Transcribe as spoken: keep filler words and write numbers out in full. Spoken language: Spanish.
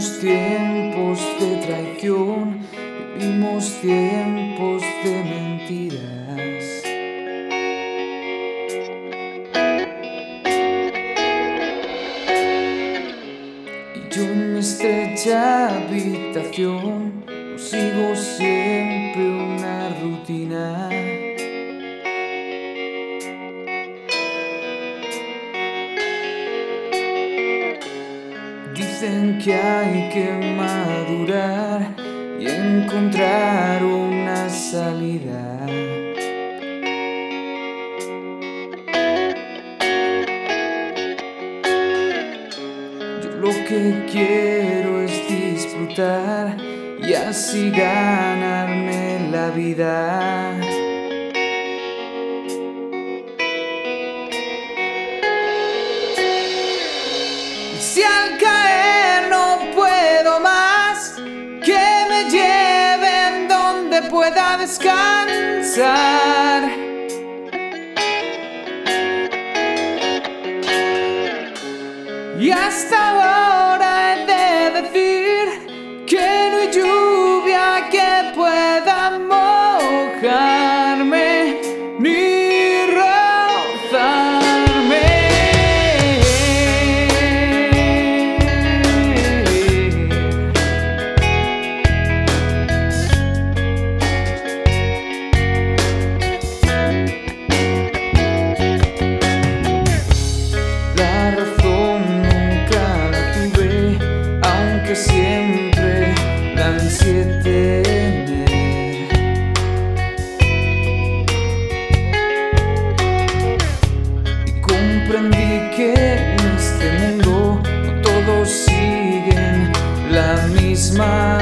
Vivimos tiempos de traición, vivimos tiempos de mentiras. Y yo en mi estrecha habitación no sigo siempre una rutina. Dicen que hay que madurar y encontrar una salida. Yo lo que quiero es disfrutar y así ganarme la vida. Y si al caer no puedo más, que me lleven donde pueda descansar. Y hasta ahora he de decir que no hay lluvia que pueda mojarme ni rozarme. La razón nunca la tuve, aunque siempre la ansié tener. Y comprendí que en este mundo no todos siguen la misma